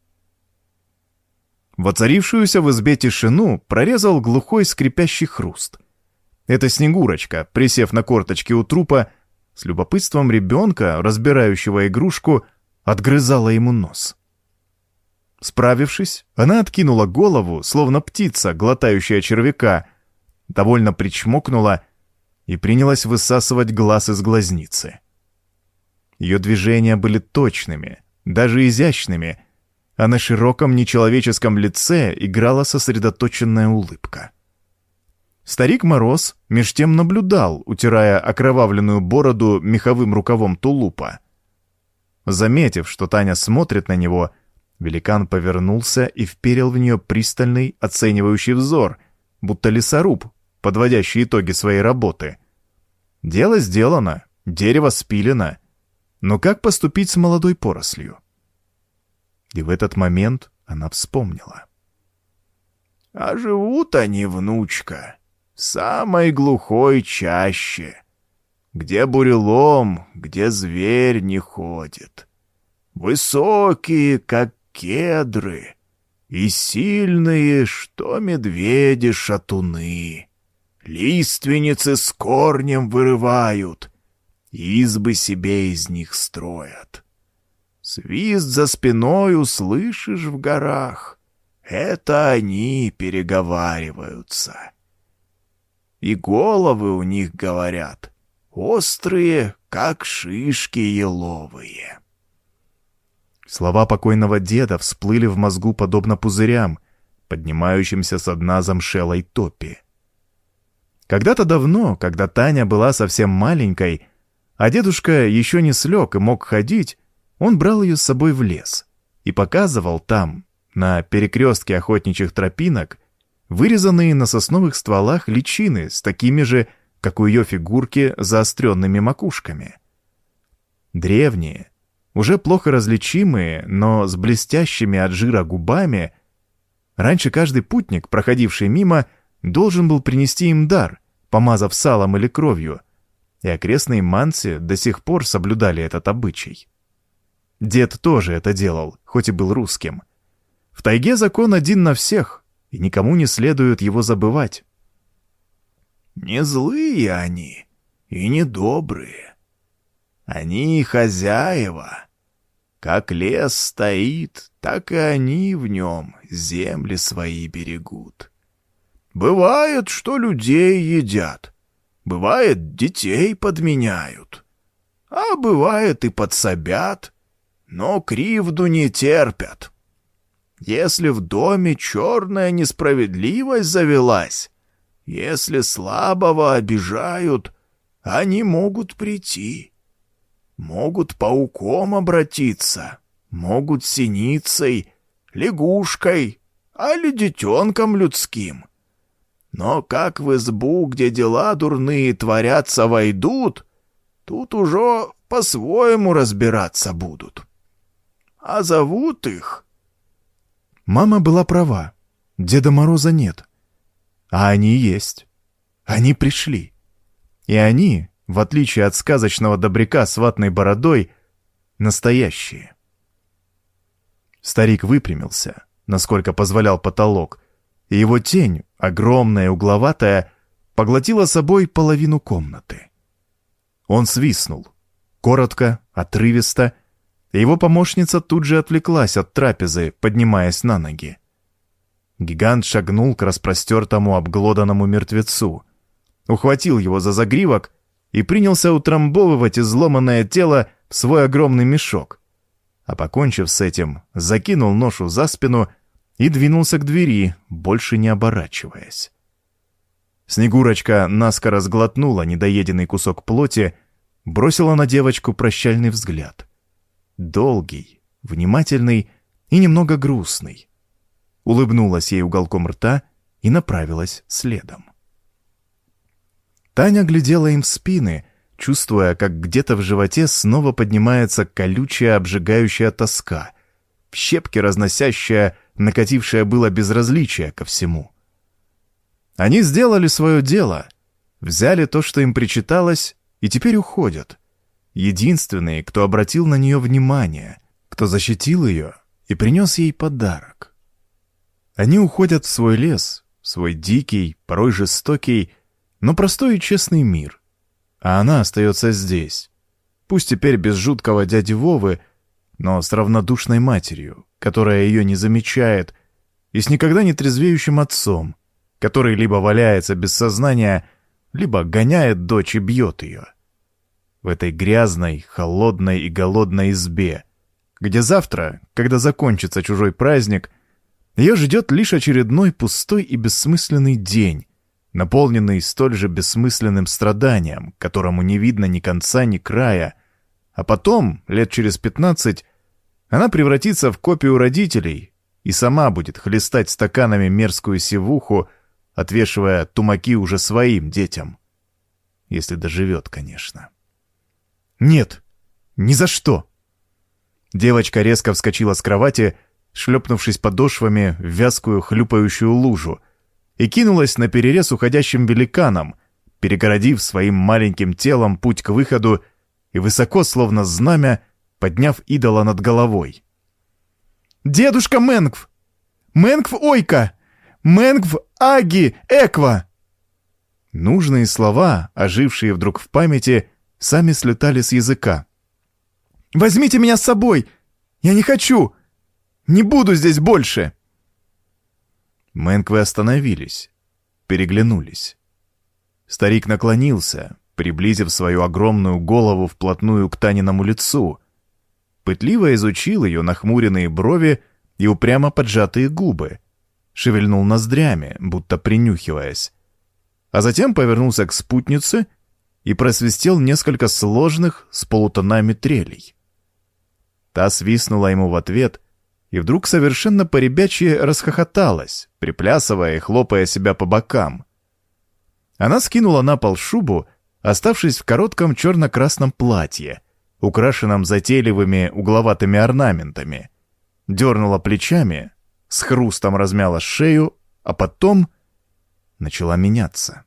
Воцарившуюся в избе тишину прорезал глухой скрипящий хруст. Эта Снегурочка, присев на корточки у трупа, с любопытством ребенка, разбирающего игрушку, отгрызала ему нос. Справившись, она откинула голову, словно птица, глотающая червяка, довольно причмокнула и принялась высасывать глаз из глазницы. Ее движения были точными, даже изящными, а на широком нечеловеческом лице играла сосредоточенная улыбка. Старик Мороз меж тем наблюдал, утирая окровавленную бороду меховым рукавом тулупа. Заметив, что Таня смотрит на него, великан повернулся и вперил в нее пристальный, оценивающий взор, будто лесоруб, подводящий итоги своей работы. Дело сделано, дерево спилено, но как поступить с молодой порослью? И в этот момент она вспомнила. «А живут они, внучка, в самой глухой чаще, где бурелом, где зверь не ходит. Высокие, как кедры, и сильные, что медведи-шатуны. Лиственницы с корнем вырывают, избы себе из них строят. Свист за спиной услышишь в горах. Это они переговариваются. И головы у них, говорят, острые, как шишки еловые». Слова покойного деда всплыли в мозгу подобно пузырям, поднимающимся со дна замшелой топи. Когда-то давно, когда Таня была совсем маленькой, а дедушка еще не слег и мог ходить, он брал ее с собой в лес и показывал там, на перекрестке охотничьих тропинок, вырезанные на сосновых стволах личины с такими же, как у ее фигурки, заостренными макушками. Древние, уже плохо различимые, но с блестящими от жира губами, раньше каждый путник, проходивший мимо, должен был принести им дар, помазав салом или кровью, и окрестные манси до сих пор соблюдали этот обычай. Дед тоже это делал, хоть и был русским. В тайге закон один на всех, и никому не следует его забывать. Не злые они и не добрые. Они хозяева. Как лес стоит, так и они в нем земли свои берегут. Бывает, что людей едят, бывает, детей подменяют, а бывает и подсобят, но кривду не терпят. Если в доме черная несправедливость завелась, если слабого обижают, они могут прийти. Могут пауком обратиться, могут синицей, лягушкой, али детенком людским. Но как в избу, где дела дурные творятся, войдут, тут уже по-своему разбираться будут. А зовут их... Мама была права. Деда Мороза нет. А они есть. Они пришли. И они, в отличие от сказочного добряка с ватной бородой, настоящие. Старик выпрямился, насколько позволял потолок, и его тень, огромная и угловатая, поглотила собой половину комнаты. Он свистнул. Коротко, отрывисто, и его помощница тут же отвлеклась от трапезы, поднимаясь на ноги. Гигант шагнул к распростертому обглоданному мертвецу, ухватил его за загривок и принялся утрамбовывать изломанное тело в свой огромный мешок, а, покончив с этим, закинул ношу за спину и двинулся к двери, больше не оборачиваясь. Снегурочка наскоро сглотнула недоеденный кусок плоти, бросила на девочку прощальный взгляд. Долгий, внимательный и немного грустный. Улыбнулась ей уголком рта и направилась следом. Таня глядела им в спины, чувствуя, как где-то в животе снова поднимается колючая, обжигающая тоска, в щепки разносящая, накатившая было безразличие ко всему. Они сделали свое дело, взяли то, что им причиталось, и теперь уходят. Единственные, кто обратил на нее внимание, кто защитил ее и принес ей подарок. Они уходят в свой лес, в свой дикий, порой жестокий, но простой и честный мир. А она остается здесь, пусть теперь без жуткого дяди Вовы, но с равнодушной матерью, которая ее не замечает, и с никогда не трезвеющим отцом, который либо валяется без сознания, либо гоняет дочь и бьет ее. В этой грязной, холодной и голодной избе, где завтра, когда закончится чужой праздник, ее ждет лишь очередной пустой и бессмысленный день, наполненный столь же бессмысленным страданием, которому не видно ни конца, ни края, а потом, лет через пятнадцать, она превратится в копию родителей и сама будет хлестать стаканами мерзкую сивуху, отвешивая тумаки уже своим детям. Если доживет, конечно. «Нет, ни за что!» Девочка резко вскочила с кровати, шлепнувшись подошвами в вязкую хлюпающую лужу, и кинулась на перерез уходящим великанам, перегородив своим маленьким телом путь к выходу и высоко, словно знамя, подняв идола над головой. «Дедушка Мэнгв! Мэнгв Ойка! Мэнгв Аги Эква!» Нужные слова, ожившие вдруг в памяти, сами слетали с языка. «Возьмите меня с собой! Я не хочу! Не буду здесь больше!» Мэнгвы остановились, переглянулись. Старик наклонился, приблизив свою огромную голову вплотную к Таниному лицу, пытливо изучил ее нахмуренные брови и упрямо поджатые губы, шевельнул ноздрями, будто принюхиваясь, а затем повернулся к спутнице и просвистел несколько сложных с полутонами трелей. Та свистнула ему в ответ и вдруг совершенно по-ребячьи расхохоталась, приплясывая и хлопая себя по бокам. Она скинула на пол шубу, оставшись в коротком черно-красном платье, украшенном затейливыми угловатыми орнаментами, дернула плечами, с хрустом размяла шею, а потом начала меняться.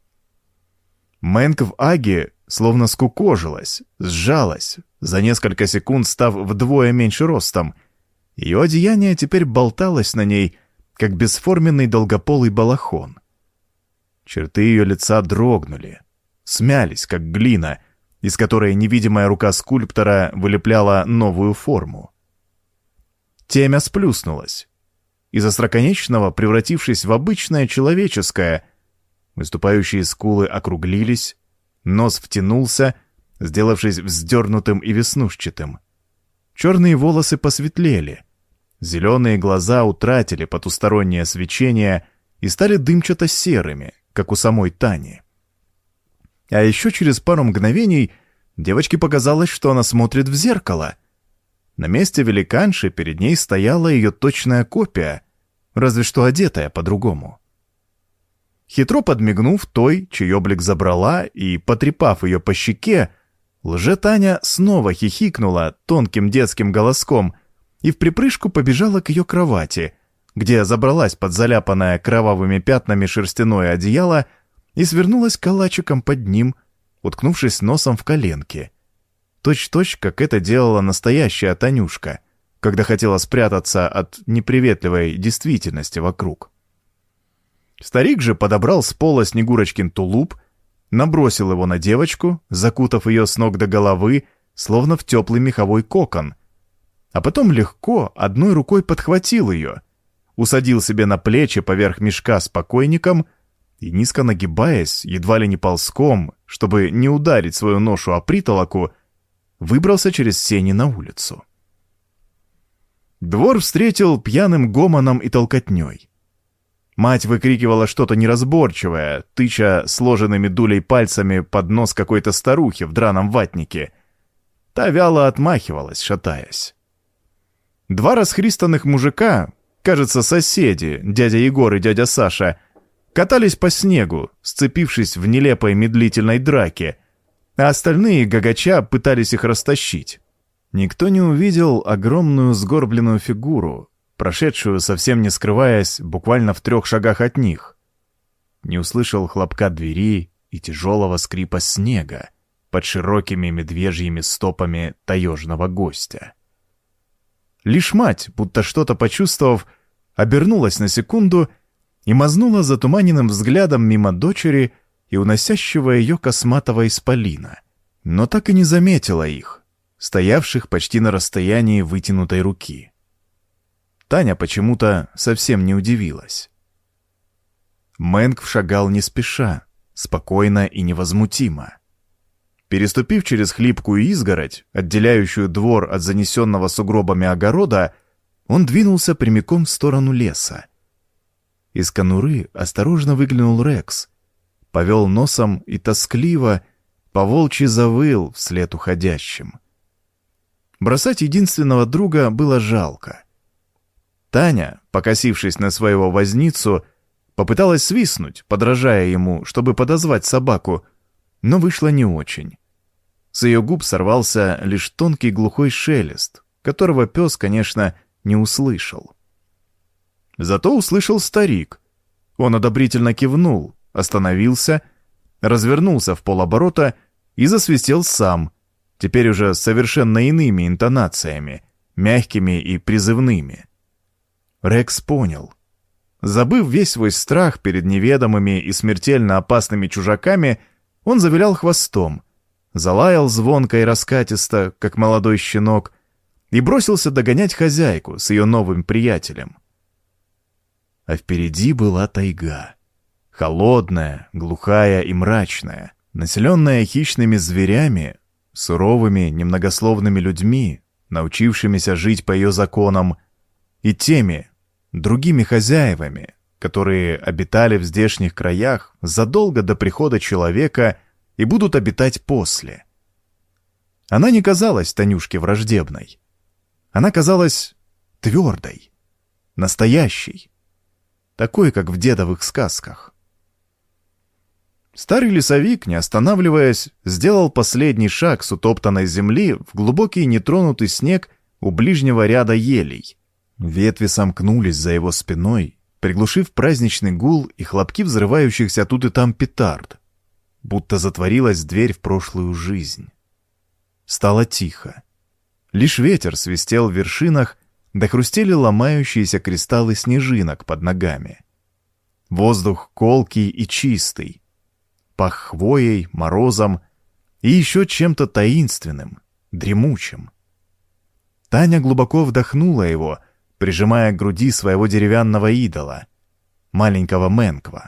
Мэнгв Аги словно скукожилась, сжалась, за несколько секунд став вдвое меньше ростом. Ее одеяние теперь болталось на ней, как бесформенный долгополый балахон. Черты ее лица дрогнули, смялись, как глина, из которой невидимая рука скульптора вылепляла новую форму. Темя сплюснулась, из остроконечного превратившись в обычное человеческое. Выступающие скулы округлились, нос втянулся, сделавшись вздернутым и веснушчатым. Черные волосы посветлели, зеленые глаза утратили потустороннее свечение и стали дымчато-серыми, как у самой Тани. А еще через пару мгновений девочке показалось, что она смотрит в зеркало. На месте великанши перед ней стояла ее точная копия, разве что одетая по-другому. Хитро подмигнув той, чей облик забрала, и потрепав ее по щеке, лже-Таня снова хихикнула тонким детским голоском и в припрыжку побежала к ее кровати, где забралась под заляпанное кровавыми пятнами шерстяное одеяло и свернулась калачиком под ним, уткнувшись носом в коленки. Точь-точь, как это делала настоящая Танюшка, когда хотела спрятаться от неприветливой действительности вокруг. Старик же подобрал с пола Снегурочкин тулуп, набросил его на девочку, закутав ее с ног до головы, словно в теплый меховой кокон, а потом легко одной рукой подхватил ее, усадил себе на плечи поверх мешка с покойником и, низко нагибаясь, едва ли не ползком, чтобы не ударить свою ношу о притолоку, выбрался через сени на улицу. Двор встретил пьяным гомоном и толкотней. Мать выкрикивала что-то неразборчивое, тыча сложенными дулей пальцами под нос какой-то старухи в драном ватнике. Та вяло отмахивалась, шатаясь. Два расхристанных мужика, кажется, соседи, дядя Егор и дядя Саша, катались по снегу, сцепившись в нелепой медлительной драке, а остальные гагача пытались их растащить. Никто не увидел огромную сгорбленную фигуру, прошедшую, совсем не скрываясь, буквально в трех шагах от них. не услышал хлопка двери и тяжелого скрипа снега под широкими медвежьими стопами таежного гостя. Лишь мать, будто что-то почувствовав, обернулась на секунду и мазнула затуманенным взглядом мимо дочери и уносящего ее косматого исполина, но так и не заметила их, стоявших почти на расстоянии вытянутой руки. Таня почему-то совсем не удивилась. Мэнг шагал не спеша, спокойно и невозмутимо. Переступив через хлипкую изгородь, отделяющую двор от занесенного сугробами огорода, он двинулся прямиком в сторону леса. Из конуры осторожно выглянул Рекс, повел носом и тоскливо, по-волчьи завыл вслед уходящим. Бросать единственного друга было жалко. Таня, покосившись на своего возницу, попыталась свистнуть, подражая ему, чтобы подозвать собаку, но вышло не очень. С ее губ сорвался лишь тонкий глухой шелест, которого пес, конечно, не услышал. Зато услышал старик. Он одобрительно кивнул, остановился, развернулся в полоборота и засвистел сам, теперь уже совершенно иными интонациями, мягкими и призывными. Рекс понял. Забыв весь свой страх перед неведомыми и смертельно опасными чужаками, он завилял хвостом, залаял звонко и раскатисто, как молодой щенок, и бросился догонять хозяйку с ее новым приятелем. А впереди была тайга. Холодная, глухая и мрачная, населенная хищными зверями, суровыми, немногословными людьми, научившимися жить по ее законам, и теми, другими хозяевами, которые обитали в здешних краях задолго до прихода человека и будут обитать после. Она не казалась Танюшке враждебной. Она казалась твердой, настоящей, такой, как в дедовых сказках. Старый лесовик, не останавливаясь, сделал последний шаг с утоптанной земли в глубокий нетронутый снег у ближнего ряда елей. Ветви сомкнулись за его спиной, приглушив праздничный гул и хлопки взрывающихся тут и там петард, будто затворилась дверь в прошлую жизнь. Стало тихо. Лишь ветер свистел в вершинах, да хрустели ломающиеся кристаллы снежинок под ногами. Воздух колкий и чистый, пах хвоей, морозом и еще чем-то таинственным, дремучим. Таня глубоко вдохнула его, прижимая к груди своего деревянного идола, маленького Мэнква.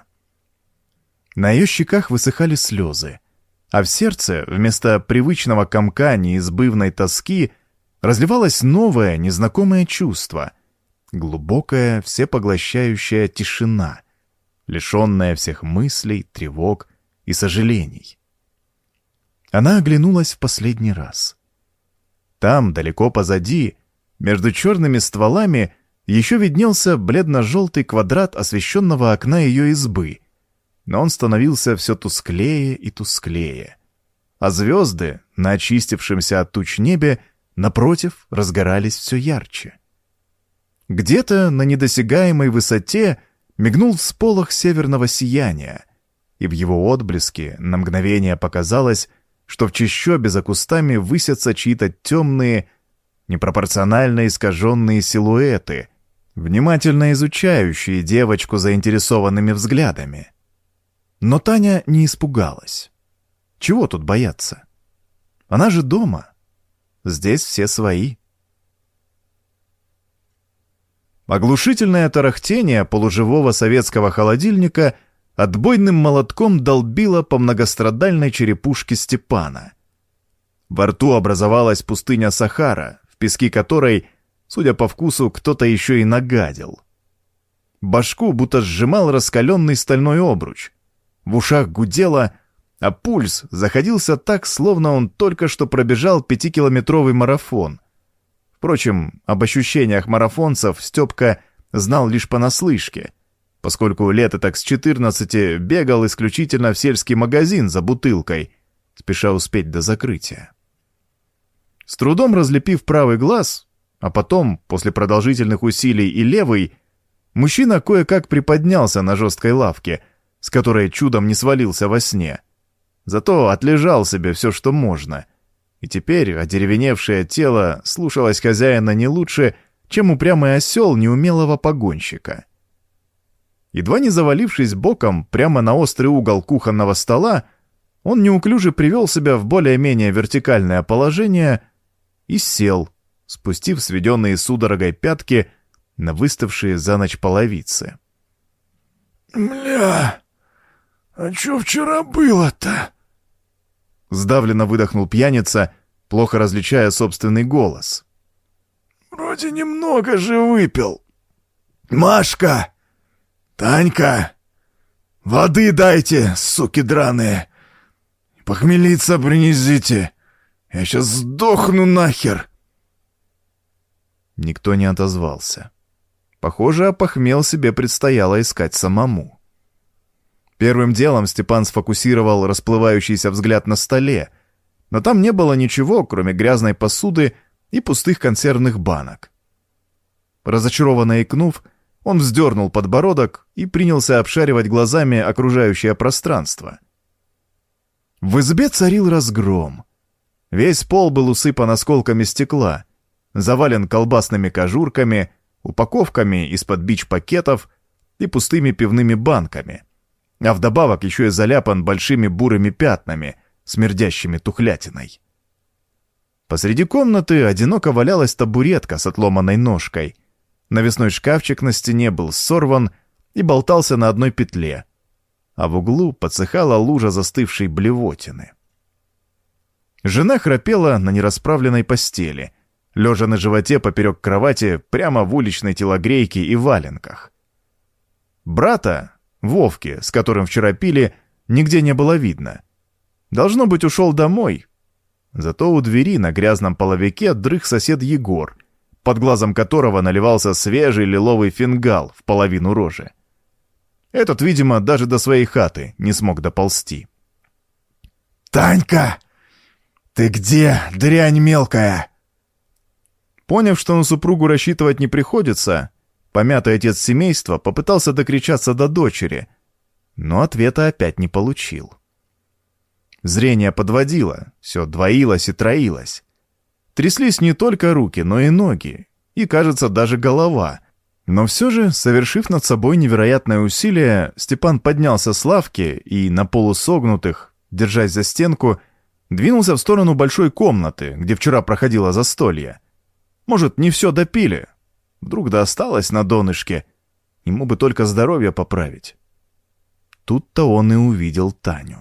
На ее щеках высыхали слезы, а в сердце вместо привычного комка неизбывной тоски разливалось новое, незнакомое чувство, глубокая, всепоглощающая тишина, лишенная всех мыслей, тревог и сожалений. Она оглянулась в последний раз. Там, далеко позади, между черными стволами, еще виднелся бледно-желтый квадрат освещенного окна ее избы, но он становился все тусклее и тусклее, а звезды на очистившемся от туч небе напротив разгорались все ярче. Где-то на недосягаемой высоте мигнул всполох северного сияния, и в его отблеске на мгновение показалось, что в чащобе за кустами высятся чьи-то темные, непропорционально искаженные силуэты, внимательно изучающие девочку заинтересованными взглядами. Но Таня не испугалась. Чего тут бояться? Она же дома. Здесь все свои. Оглушительное тарахтение полуживого советского холодильника отбойным молотком долбило по многострадальной черепушке Степана. Во рту образовалась пустыня Сахара, в пески которой, судя по вкусу, кто-то еще и нагадил. Башку будто сжимал раскаленный стальной обруч. В ушах гудело, а пульс заходился так, словно он только что пробежал пятикилометровый марафон. Впрочем, об ощущениях марафонцев Степка знал лишь понаслышке, поскольку лето так с четырнадцати бегал исключительно в сельский магазин за бутылкой, спеша успеть до закрытия. С трудом разлепив правый глаз, а потом, после продолжительных усилий, и левый, мужчина кое-как приподнялся на жесткой лавке, с которой чудом не свалился во сне. Зато отлежал себе все, что можно. И теперь одеревеневшее тело слушалось хозяина не лучше, чем упрямый осел неумелого погонщика. Едва не завалившись боком прямо на острый угол кухонного стола, он неуклюже привел себя в более-менее вертикальное положение и сел, спустив сведенные судорогой пятки на выставшие за ночь половицы. «Мля, а чё вчера было-то?» Сдавленно выдохнул пьяница, плохо различая собственный голос. «Вроде немного же выпил. Машка! Танька! Воды дайте, суки драные! Похмелиться принесите! Я сейчас сдохну нахер!» Никто не отозвался. Похоже, опохмел себе предстояло искать самому. Первым делом Степан сфокусировал расплывающийся взгляд на столе, но там не было ничего, кроме грязной посуды и пустых консервных банок. Разочарованно икнув, он вздернул подбородок и принялся обшаривать глазами окружающее пространство. В избе царил разгром. Весь пол был усыпан осколками стекла, завален колбасными кожурками, упаковками из-под бич-пакетов и пустыми пивными банками, а вдобавок еще и заляпан большими бурыми пятнами, смердящими тухлятиной. Посреди комнаты одиноко валялась табуретка с отломанной ножкой. Навесной шкафчик на стене был сорван и болтался на одной петле, а в углу подсыхала лужа застывшей блевотины. Жена храпела на нерасправленной постели, лежа на животе поперек кровати прямо в уличной телогрейке и валенках. Брата, Вовки, с которым вчера пили, нигде не было видно. Должно быть, ушел домой. Зато у двери на грязном половике дрых сосед Егор, под глазом которого наливался свежий лиловый фингал в половину рожи. Этот, видимо, даже до своей хаты не смог доползти. «Танька! Ты где, дрянь мелкая?» Поняв, что на супругу рассчитывать не приходится, помятый отец семейства попытался докричаться до дочери, но ответа опять не получил. Зрение подводило, все двоилось и троилось. Тряслись не только руки, но и ноги, и, кажется, даже голова. Но все же, совершив над собой невероятное усилие, Степан поднялся с лавки и, на полусогнутых, держась за стенку, двинулся в сторону большой комнаты, где вчера проходило застолье. Может, не все допили. Вдруг да осталось на донышке. Ему бы только здоровье поправить. Тут-то он и увидел Таню.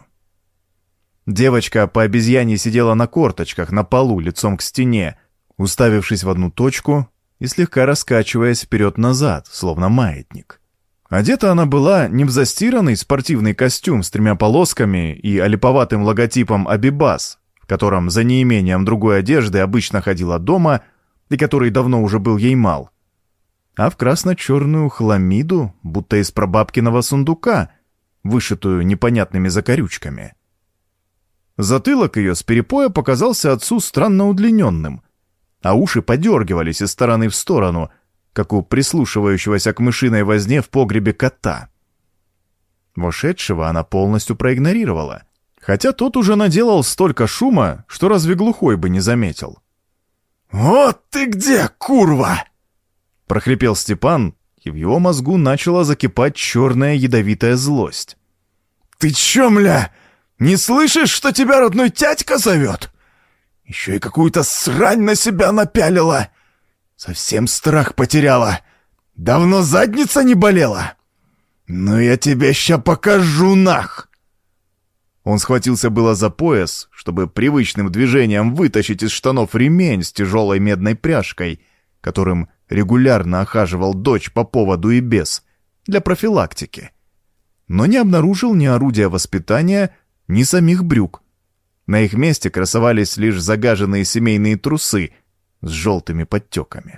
Девочка по обезьяне сидела на корточках на полу лицом к стене, уставившись в одну точку и слегка раскачиваясь вперед-назад, словно маятник. Одета она была не в застиранный спортивный костюм с тремя полосками и олиповатым логотипом «Абибас», в котором за неимением другой одежды обычно ходила дома и который давно уже был ей мал, а в красно-черную хламиду, будто из прабабкиного сундука, вышитую непонятными закорючками. Затылок ее с перепоя показался отцу странно удлиненным, а уши подергивались из стороны в сторону, как у прислушивающегося к мышиной возне в погребе кота. Вошедшего она полностью проигнорировала, хотя тот уже наделал столько шума, что разве глухой бы не заметил. «Вот ты где, курва!» — прохрипел Степан, и в его мозгу начала закипать черная ядовитая злость. «Ты чё, мля, не слышишь, что тебя родной тятька зовет? Еще и какую-то срань на себя напялила. Совсем страх потеряла. Давно задница не болела. Ну я тебе ща покажу, нах!» Он схватился было за пояс, чтобы привычным движением вытащить из штанов ремень с тяжелой медной пряжкой, которым регулярно охаживал дочь по поводу и без, для профилактики. Но не обнаружил ни орудия воспитания, ни самих брюк. На их месте красовались лишь загаженные семейные трусы с желтыми подтеками.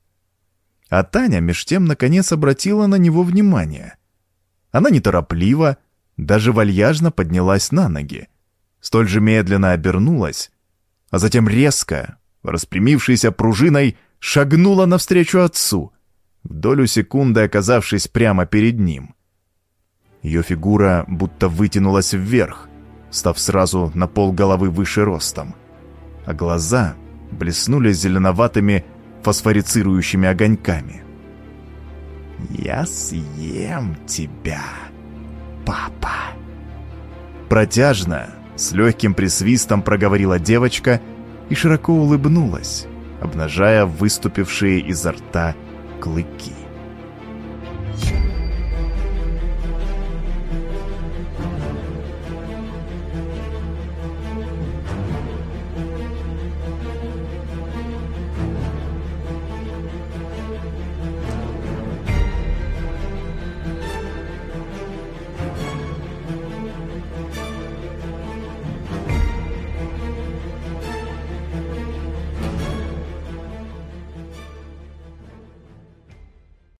А Таня меж тем наконец обратила на него внимание. Она неторопливо, даже вальяжно поднялась на ноги, столь же медленно обернулась, а затем резко, распрямившейся пружиной, шагнула навстречу отцу, в долю секунды оказавшись прямо перед ним. Ее фигура будто вытянулась вверх, став сразу на полголовы выше ростом, а глаза блеснули зеленоватыми фосфорицирующими огоньками. «Я съем тебя, папа!» Протяжно, с легким присвистом проговорила девочка и широко улыбнулась, обнажая выступившие изо рта клыки.